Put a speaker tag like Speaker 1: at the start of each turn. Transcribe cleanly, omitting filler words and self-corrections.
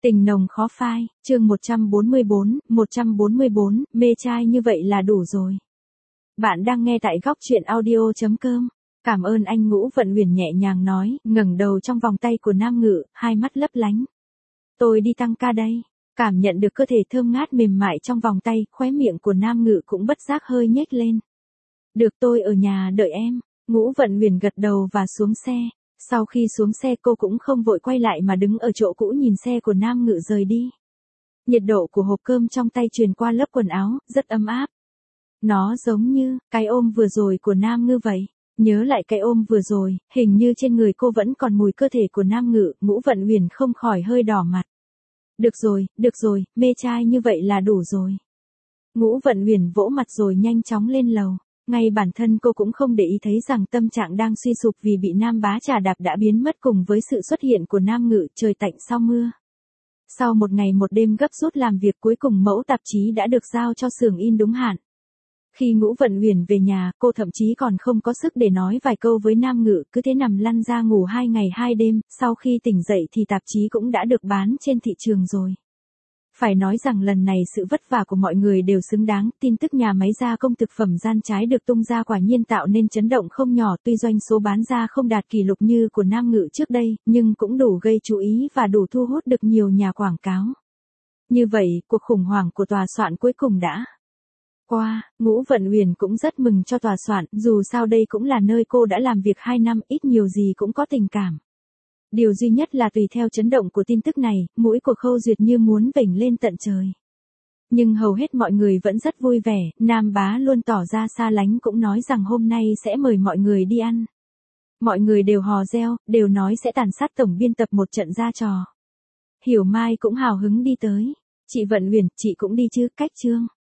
Speaker 1: Tình nồng khó phai, chương 144, mê trai như vậy là đủ rồi. Bạn đang nghe tại góc truyện audio.com. Cảm ơn anh. Ngũ Vận Huyền nhẹ nhàng nói, ngẩng đầu trong vòng tay của Nam Ngự, hai mắt lấp lánh. Tôi đi tăng ca đây. Cảm nhận được cơ thể thơm ngát mềm mại trong vòng tay, khóe miệng của Nam Ngự cũng bất giác hơi nhếch lên. Được, tôi ở nhà đợi em. Ngũ Vận Huyền gật đầu và xuống xe. Sau khi xuống xe cô cũng không vội quay lại mà đứng ở chỗ cũ nhìn xe của Nam Ngự rời đi. Nhiệt độ của hộp cơm trong tay truyền qua lớp quần áo, rất ấm áp. Nó giống như cái ôm vừa rồi của Nam Ngự vậy. Nhớ lại cái ôm vừa rồi, hình như trên người cô vẫn còn mùi cơ thể của Nam Ngự, Ngũ Vận Huyền không khỏi hơi đỏ mặt. Được rồi, mê trai như vậy là đủ rồi. Ngũ Vận Huyền vỗ mặt rồi nhanh chóng lên lầu. Ngay bản thân cô cũng không để ý thấy rằng tâm trạng đang suy sụp vì bị Nam Bá trà đạp đã biến mất cùng với sự xuất hiện của Nam Ngự. Trời tạnh sau mưa. Sau một ngày một đêm gấp rút làm việc, cuối cùng mẫu tạp chí đã được giao cho xưởng in đúng hạn. Khi Ngũ Vận Huyền về nhà, cô thậm chí còn không có sức để nói vài câu với Nam Ngự, cứ thế nằm lăn ra ngủ 2 ngày 2 đêm, sau khi tỉnh dậy thì tạp chí cũng đã được bán trên thị trường rồi. Phải nói rằng lần này sự vất vả của mọi người đều xứng đáng, tin tức nhà máy gia công thực phẩm Gian Trái được tung ra quả nhiên tạo nên chấn động không nhỏ, tuy doanh số bán ra không đạt kỷ lục như của Nam Ngự trước đây, nhưng cũng đủ gây chú ý và đủ thu hút được nhiều nhà quảng cáo. Như vậy, cuộc khủng hoảng của tòa soạn cuối cùng đã qua. Ngũ Vận Huyền cũng rất mừng cho tòa soạn, dù sao đây cũng là nơi cô đã làm việc 2 năm, ít nhiều gì cũng có tình cảm. Điều duy nhất là tùy theo chấn động của tin tức này, mũi của Khâu Duyệt như muốn vểnh lên tận trời. Nhưng hầu hết mọi người vẫn rất vui vẻ, Nam Bá luôn tỏ ra xa lánh, cũng nói rằng hôm nay sẽ mời mọi người đi ăn. Mọi người đều hò reo, đều nói sẽ tàn sát tổng biên tập một trận ra trò. Hiểu Mai cũng hào hứng đi tới. Chị Vận Huyền, chị cũng đi chứ? Cách Trương